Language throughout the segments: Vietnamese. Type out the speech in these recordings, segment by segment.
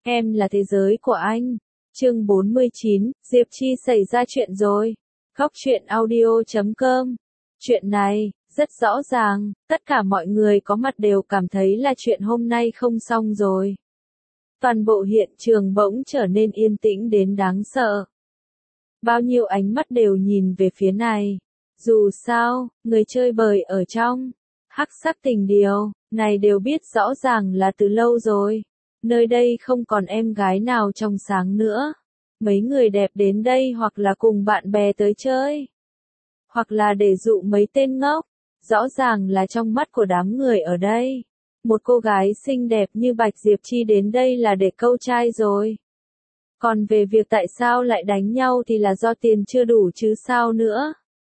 Em là thế giới của anh. Chương 49, Diệp Chi xảy ra chuyện rồi. Góc truyện audio.com. Chuyện này, rất rõ ràng, tất cả mọi người có mặt đều cảm thấy là chuyện hôm nay không xong rồi. Toàn bộ hiện trường bỗng trở nên yên tĩnh đến đáng sợ. Bao nhiêu ánh mắt đều nhìn về phía này. Dù sao, người chơi bời ở trong hắc sắc tình điều này đều biết rõ ràng là từ lâu rồi. Nơi đây không còn em gái nào trong sáng nữa. Mấy người đẹp đến đây hoặc là cùng bạn bè tới chơi, hoặc là để dụ mấy tên ngốc. Rõ ràng là trong mắt của đám người ở đây, một cô gái xinh đẹp như Bạch Diệp Chi đến đây là để câu trai rồi. Còn về việc tại sao lại đánh nhau thì là do tiền chưa đủ chứ sao nữa.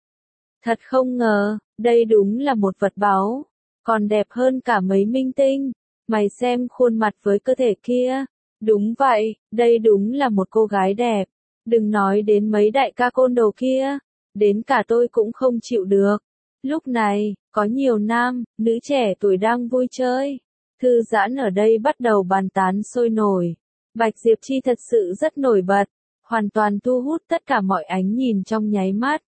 Thật không ngờ, đây đúng là một vật báu, còn đẹp hơn cả mấy minh tinh. Mày xem khuôn mặt với cơ thể kia. Đúng vậy, đây đúng là một cô gái đẹp. Đừng nói đến mấy đại ca côn đồ kia, đến cả tôi cũng không chịu được. Lúc này, có nhiều nam, nữ trẻ tuổi đang vui chơi, thư giãn ở đây bắt đầu bàn tán sôi nổi. Bạch Diệp Chi thật sự rất nổi bật, hoàn toàn thu hút tất cả mọi ánh nhìn trong nháy mắt.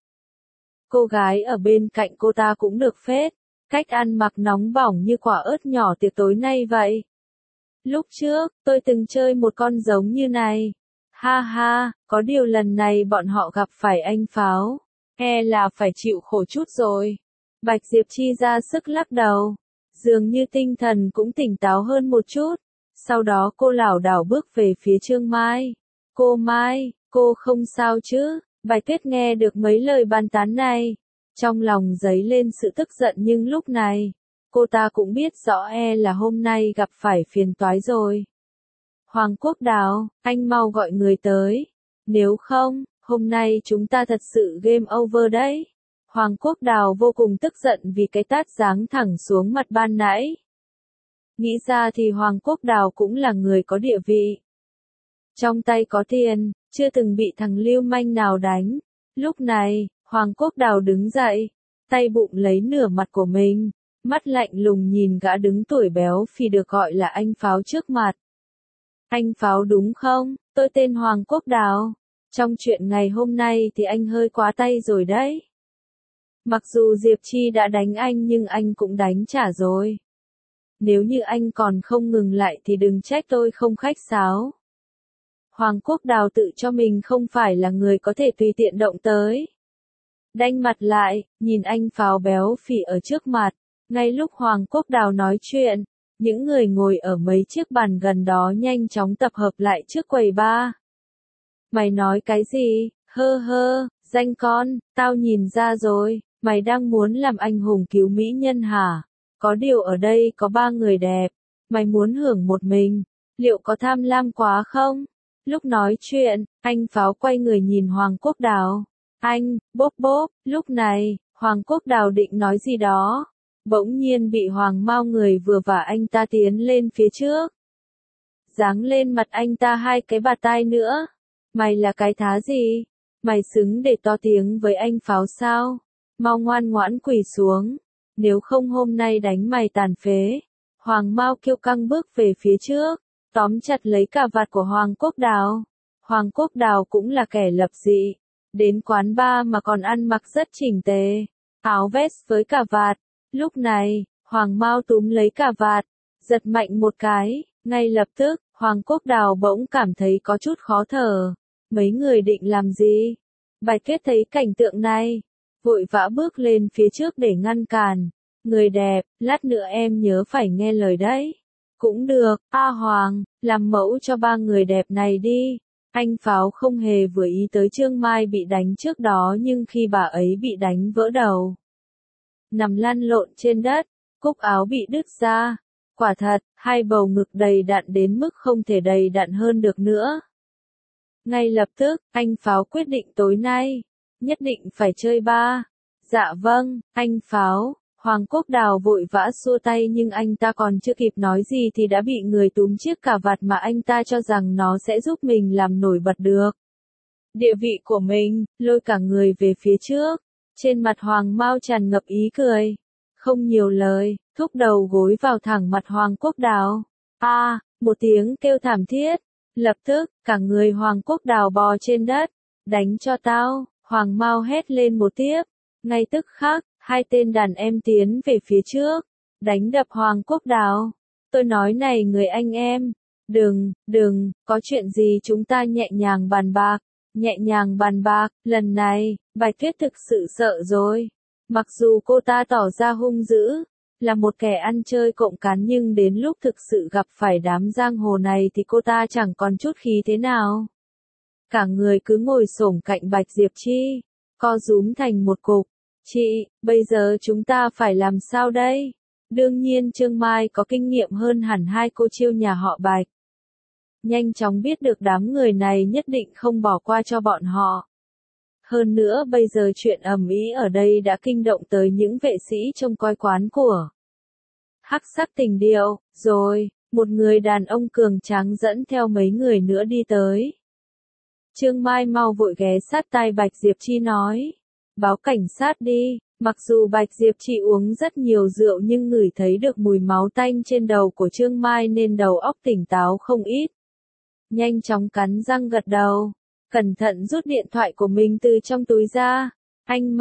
Cô gái ở bên cạnh cô ta cũng được phết, cách ăn mặc nóng bỏng như quả ớt nhỏ tiệc tối nay vậy. Lúc trước, tôi từng chơi một con giống như này. Ha ha, có điều lần này bọn họ gặp phải anh Pháo. Là phải chịu khổ chút rồi. Bạch Diệp Chi ra sức lắc đầu. Dường như tinh thần cũng tỉnh táo hơn một chút. Sau đó cô lảo đảo bước về phía Trương Mai. Cô Mai, cô không sao chứ? Bạch Tuyết nghe được mấy lời bàn tán này. Trong lòng dấy lên sự tức giận nhưng lúc này, cô ta cũng biết rõ là hôm nay gặp phải phiền toái rồi. Hoàng Quốc Đào, anh mau gọi người tới. Nếu không, hôm nay chúng ta thật sự game over đấy. Hoàng Quốc Đào vô cùng tức giận vì cái tát giáng thẳng xuống mặt ban nãy. Nghĩ ra thì Hoàng Quốc Đào cũng là người có địa vị. Trong tay có tiền, chưa từng bị thằng lưu manh nào đánh. Lúc này, Hoàng Quốc Đào đứng dậy, tay bụng lấy nửa mặt của mình, mắt lạnh lùng nhìn gã đứng tuổi béo phì được gọi là anh Pháo trước mặt. Anh Pháo đúng không? Tôi tên Hoàng Quốc Đào. Trong chuyện ngày hôm nay thì anh hơi quá tay rồi đấy. Mặc dù Diệp Chi đã đánh anh nhưng anh cũng đánh trả rồi. Nếu như anh còn không ngừng lại thì đừng trách tôi không khách sáo. Hoàng Quốc Đào tự cho mình không phải là người có thể tùy tiện động tới. Đanh mặt lại, nhìn anh Pháo béo phì ở trước mặt. Ngay lúc Hoàng Quốc Đào nói chuyện, những người ngồi ở mấy chiếc bàn gần đó nhanh chóng tập hợp lại trước quầy bar. Mày nói cái gì? Hơ hơ, danh con, tao nhìn ra rồi, mày đang muốn làm anh hùng cứu mỹ nhân hả? Có điều ở đây có 3 người đẹp, mày muốn hưởng một mình, liệu có tham lam quá không? Lúc nói chuyện, anh Pháo quay người nhìn Hoàng Quốc Đào. Anh, bốp bốp, lúc này, Hoàng Quốc Đào định nói gì đó. Bỗng nhiên bị Hoàng Mao người vừa vả anh ta tiến lên phía trước. Giáng lên mặt anh ta 2 cái bạt tai nữa. Mày là cái thá gì? Mày xứng để to tiếng với anh Pháo sao? Mau ngoan ngoãn quỳ xuống. Nếu không hôm nay đánh mày tàn phế. Hoàng Mao kiêu căng bước về phía trước, tóm chặt lấy cà vạt của Hoàng Quốc Đào. Hoàng Quốc Đào cũng là kẻ lập dị. Đến quán bar mà còn ăn mặc rất chỉnh tề. Áo vest với cà vạt. Lúc này, Hoàng Mao túm lấy cà vạt, giật mạnh một cái, ngay lập tức, Hoàng Quốc Đào bỗng cảm thấy có chút khó thở. Mấy người định làm gì? Bạch Tuyết thấy cảnh tượng này, vội vã bước lên phía trước để ngăn cản. Người đẹp, lát nữa em nhớ phải nghe lời đấy. Cũng được, Hoàng, làm mẫu cho 3 người đẹp này đi. Anh Pháo không hề vừa ý tới Trương Mai bị đánh trước đó nhưng khi bà ấy bị đánh vỡ đầu, nằm lăn lộn trên đất, cúc áo bị đứt ra. Quả thật, 2 bầu ngực đầy đặn đến mức không thể đầy đặn hơn được nữa. Ngay lập tức, anh Pháo quyết định tối nay, nhất định phải chơi bar. Dạ vâng, anh Pháo. Hoàng Quốc Đào vội vã xua tay nhưng anh ta còn chưa kịp nói gì thì đã bị người túm chiếc cà vạt mà anh ta cho rằng nó sẽ giúp mình làm nổi bật được địa vị của mình, lôi cả người về phía trước. Trên mặt Hoàng Mao tràn ngập ý cười. Không nhiều lời, thúc đầu gối vào thẳng mặt Hoàng Quốc Đào. Một tiếng kêu thảm thiết, Lập tức, cả người Hoàng Quốc Đào bò trên đất. Đánh cho tao, Hoàng Mao hét lên một tiếp. Ngay tức khắc, hai tên đàn em tiến về phía trước. Đánh đập Hoàng Quốc Đào. Tôi nói này người anh em. Đừng, có chuyện gì chúng ta nhẹ nhàng bàn bạc. Nhẹ nhàng bàn bạc, lần này, Bạch Tuyết thực sự sợ rồi. Mặc dù cô ta tỏ ra hung dữ, là một kẻ ăn chơi cộng cán nhưng đến lúc thực sự gặp phải đám giang hồ này thì cô ta chẳng còn chút khí thế nào. Cả người cứ ngồi xổm cạnh Bạch Diệp Chi, co rúm thành một cục. Chị, bây giờ chúng ta phải làm sao đây? Đương nhiên Trương Mai có kinh nghiệm hơn hẳn hai cô chiêu nhà họ Bạch. Nhanh chóng biết được đám người này nhất định không bỏ qua cho bọn họ. Hơn nữa bây giờ chuyện ầm ĩ ở đây đã kinh động tới những vệ sĩ trông coi quán của Hắc Sắc Tình Điệu, rồi, một người đàn ông cường tráng dẫn theo mấy người nữa đi tới. Trương Mai mau vội ghé sát tai Bạch Diệp Chi nói, báo cảnh sát đi. Mặc dù Bạch Diệp Chi uống rất nhiều rượu nhưng ngửi thấy được mùi máu tanh trên đầu của Trương Mai nên đầu óc tỉnh táo không ít. Nhanh chóng cắn răng gật đầu, cẩn thận rút điện thoại của mình từ trong túi ra. Anh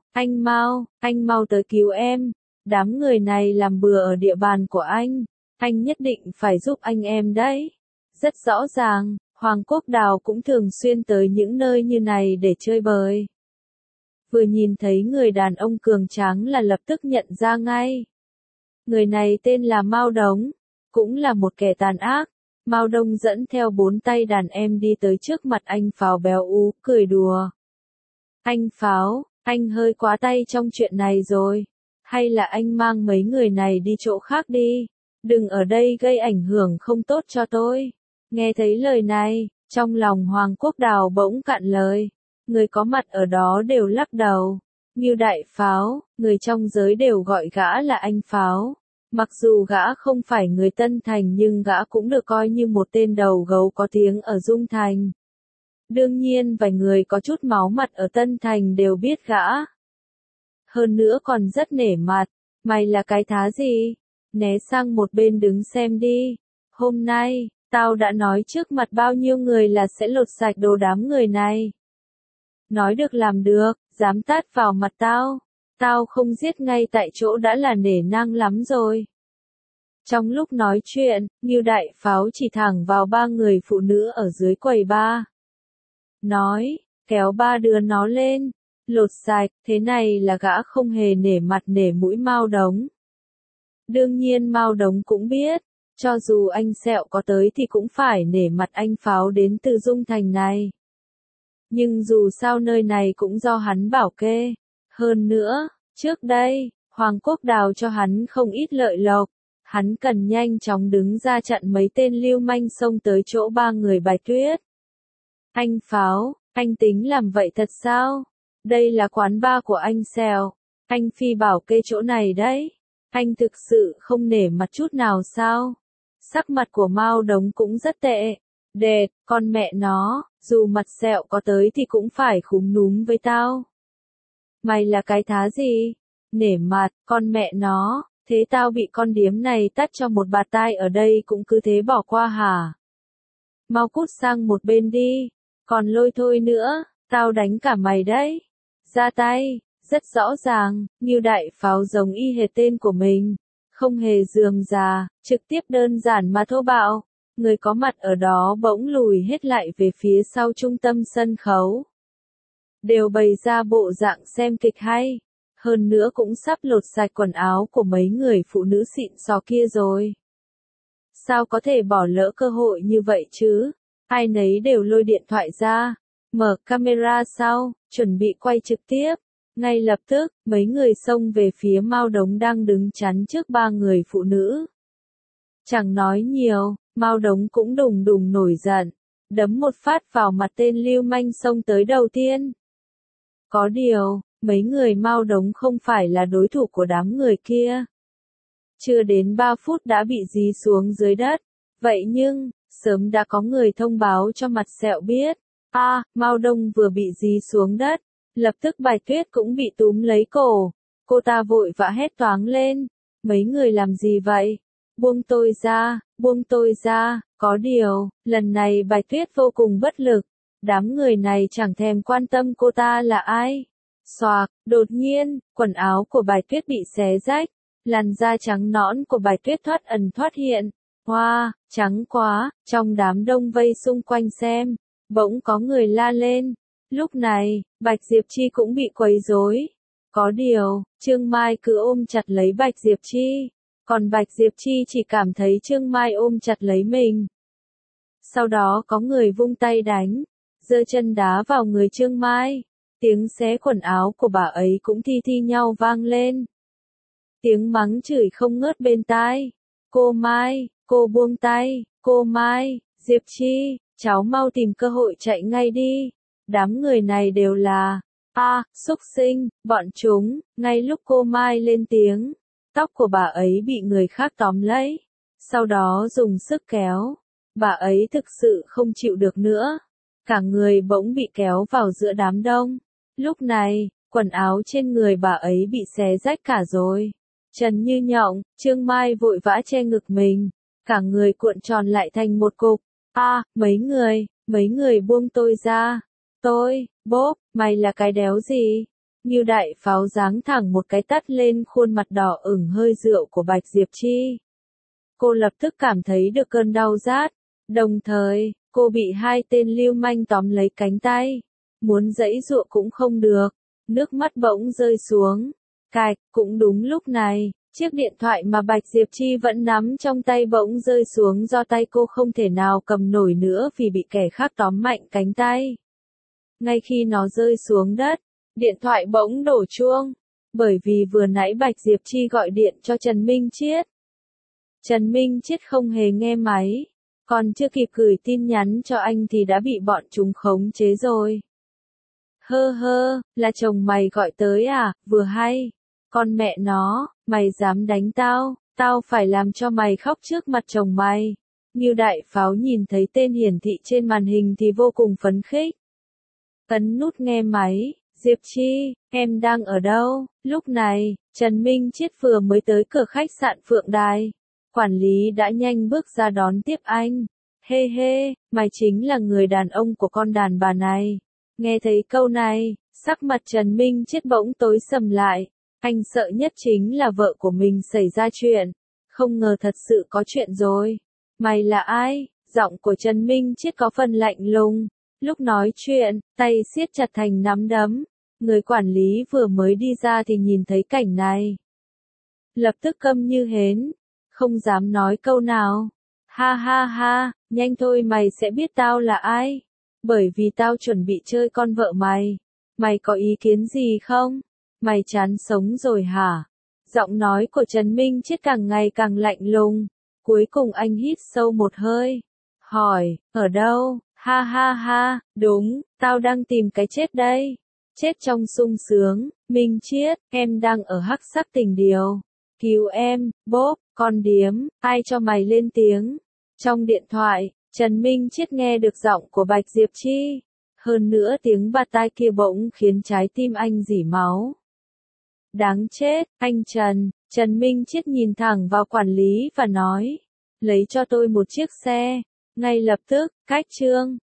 mau tới cứu em. Đám người này làm bừa ở địa bàn của anh nhất định phải giúp anh em đấy. Rất rõ ràng, Hoàng Quốc Đào cũng thường xuyên tới những nơi như này để chơi bời. Vừa nhìn thấy người đàn ông cường tráng là lập tức nhận ra ngay. Người này tên là Mao Đống, cũng là một kẻ tàn ác. Mao Đông dẫn theo 4 tay đàn em đi tới trước mặt anh Pháo béo ú, cười đùa. Anh Pháo, anh hơi quá tay trong chuyện này rồi. Hay là anh mang mấy người này đi chỗ khác đi. Đừng ở đây gây ảnh hưởng không tốt cho tôi. Nghe thấy lời này, trong lòng Hoàng Quốc Đào bỗng cạn lời. Người có mặt ở đó đều lắc đầu. Ngưu Đại Pháo, người trong giới đều gọi gã là anh Pháo. Mặc dù gã không phải người Tân Thành nhưng gã cũng được coi như một tên đầu gấu có tiếng ở Dung Thành. Đương nhiên vài người có chút máu mặt ở Tân Thành đều biết gã. Hơn nữa còn rất nể mặt. Mày là cái thá gì? Né sang một bên đứng xem đi. Hôm nay, tao đã nói trước mặt bao nhiêu người là sẽ lột sạch đồ đám người này. Nói được làm được, dám tát vào mặt tao. Tao không giết ngay tại chỗ đã là nể nang lắm rồi. Trong lúc nói chuyện, Ngưu Đại Pháo chỉ thẳng vào 3 người phụ nữ ở dưới quầy bar. Nói, kéo 3 đứa nó lên. Lột sạch, thế này là gã không hề nể mặt nể mũi Mao Đống. Đương nhiên Mao Đống cũng biết, cho dù anh Sẹo có tới thì cũng phải nể mặt anh Pháo đến từ Dung Thành này. Nhưng dù sao nơi này cũng do hắn bảo kê. Hơn nữa, trước đây, Hoàng Quốc Đào cho hắn không ít lợi lộc. Hắn cần nhanh chóng đứng ra chặn mấy tên lưu manh xông tới chỗ 3 người Bạch Tuyết. Anh Pháo, anh tính làm vậy thật sao? Đây là quán bar của anh Sẹo. Anh Phi bảo kê chỗ này đấy. Anh thực sự không nể mặt chút nào sao? Sắc mặt của Mao Đống cũng rất tệ. Đệt, con mẹ nó, dù mặt Sẹo có tới thì cũng phải khúm núm với tao. Mày là cái thá gì? Nể mặt, con mẹ nó, thế tao bị con điếm này tát cho một bạt tai ở đây cũng cứ thế bỏ qua hả? Mau cút sang một bên đi, còn lôi thôi nữa, tao đánh cả mày đấy. Ra tay, rất rõ ràng, Ngưu Đại Pháo giống y hệt tên của mình, không hề rườm rà, trực tiếp đơn giản mà thô bạo. Người có mặt ở đó bỗng lùi hết lại về phía sau trung tâm sân khấu. Đều bày ra bộ dạng xem kịch hay. Hơn nữa cũng sắp lột sạch quần áo của mấy người phụ nữ xịn sò kia rồi. Sao có thể bỏ lỡ cơ hội như vậy chứ? Ai nấy đều lôi điện thoại ra, mở camera sau, chuẩn bị quay trực tiếp. Ngay lập tức, mấy người xông về phía Mao Đống đang đứng chắn trước 3 người phụ nữ. Chẳng nói nhiều, Mao Đống cũng đùng đùng nổi giận, đấm một phát vào mặt tên lưu manh xông tới đầu tiên. Có điều, mấy người Mao Đống không phải là đối thủ của đám người kia. Chưa đến 3 phút đã bị dí xuống dưới đất. Vậy nhưng, sớm đã có người thông báo cho mặt Sẹo biết. Mao Đông vừa bị dí xuống đất. Lập tức Bạch Tuyết cũng bị túm lấy cổ. Cô ta vội vã hét toáng lên. Mấy người làm gì vậy? buông tôi ra, có điều, lần này Bạch Tuyết vô cùng bất lực, đám người này chẳng thèm quan tâm cô ta là ai. Xoạc, đột nhiên, quần áo của Bạch Tuyết bị xé rách, làn da trắng nõn của Bạch Tuyết thoát ẩn thoát hiện. Hoa, trắng quá, trong đám đông vây xung quanh xem, bỗng có người la lên. Lúc này, Bạch Diệp Chi cũng bị quấy rối. Có điều, Trương Mai cứ ôm chặt lấy Bạch Diệp Chi, còn Bạch Diệp Chi chỉ cảm thấy Trương Mai ôm chặt lấy mình. Sau đó có người vung tay đánh, giơ chân đá vào người Trương Mai, tiếng xé quần áo của bà ấy cũng thi thi nhau vang lên. Tiếng mắng chửi không ngớt bên tai. Cô Mai, cô buông tay, cô Mai, Diệp Chi, cháu mau tìm cơ hội chạy ngay đi. Đám người này đều là, xúc sinh, bọn chúng. Ngay lúc cô Mai lên tiếng, tóc của bà ấy bị người khác tóm lấy, sau đó dùng sức kéo. Bà ấy thực sự không chịu được nữa, cả người bỗng bị kéo vào giữa đám đông. Lúc này, quần áo trên người bà ấy bị xé rách cả rồi. Trần như nhộng, Trương Mai vội vã che ngực mình, cả người cuộn tròn lại thành một cục. Mấy người buông tôi ra. Bốp, mày là cái đéo gì? Ngưu Đại Pháo giáng thẳng một cái tát lên khuôn mặt đỏ ửng hơi rượu của Bạch Diệp Chi. Cô lập tức cảm thấy được cơn đau rát, đồng thời, cô bị hai tên lưu manh tóm lấy cánh tay, muốn giãy giụa cũng không được, nước mắt bỗng rơi xuống. Cạch, cũng đúng lúc này, chiếc điện thoại mà Bạch Diệp Chi vẫn nắm trong tay bỗng rơi xuống do tay cô không thể nào cầm nổi nữa vì bị kẻ khác tóm mạnh cánh tay. Ngay khi nó rơi xuống đất, điện thoại bỗng đổ chuông, bởi vì vừa nãy Bạch Diệp Chi gọi điện cho Trần Minh Chiết. Trần Minh Chiết không hề nghe máy, còn chưa kịp gửi tin nhắn cho anh thì đã bị bọn chúng khống chế rồi. Là chồng mày gọi tới à, vừa hay. Con mẹ nó, mày dám đánh tao phải làm cho mày khóc trước mặt chồng mày. Ngưu Đại Pháo nhìn thấy tên hiển thị trên màn hình thì vô cùng phấn khích. Ấn nút nghe máy, Diệp Chi, em đang ở đâu? Lúc này, Trần Minh Chiết vừa mới tới cửa khách sạn Phượng Đài. Quản lý đã nhanh bước ra đón tiếp anh. Mày chính là người đàn ông của con đàn bà này. Nghe thấy câu này, sắc mặt Trần Minh Chiết bỗng tối sầm lại. Anh sợ nhất chính là vợ của mình xảy ra chuyện. Không ngờ thật sự có chuyện rồi. Mày là ai? Giọng của Trần Minh Chiết có phần lạnh lùng. Lúc nói chuyện, tay siết chặt thành nắm đấm. Người quản lý vừa mới đi ra thì nhìn thấy cảnh này. Lập tức câm như hến. Không dám nói câu nào. Ha, nhanh thôi mày sẽ biết tao là ai. Bởi vì tao chuẩn bị chơi con vợ mày. Mày có ý kiến gì không? Mày chán sống rồi hả? Giọng nói của Trần Minh Chiết càng ngày càng lạnh lùng. Cuối cùng anh hít sâu một hơi. Hỏi, ở đâu? Ha, đúng, tao đang tìm cái chết đây. Chết trong sung sướng. Minh Chiết, em đang ở hắc sắc tình điều. Cứu em, bốp, con điếm, ai cho mày lên tiếng? Trong điện thoại, Trần Minh Chiết nghe được giọng của Bạch Diệp Chi. Hơn nữa tiếng bạt tai kia bỗng khiến trái tim anh rỉ máu. Đáng chết, anh Trần. Trần Minh Chiết nhìn thẳng vào quản lý và nói. Lấy cho tôi một chiếc xe. Ngay lập tức, cách trương.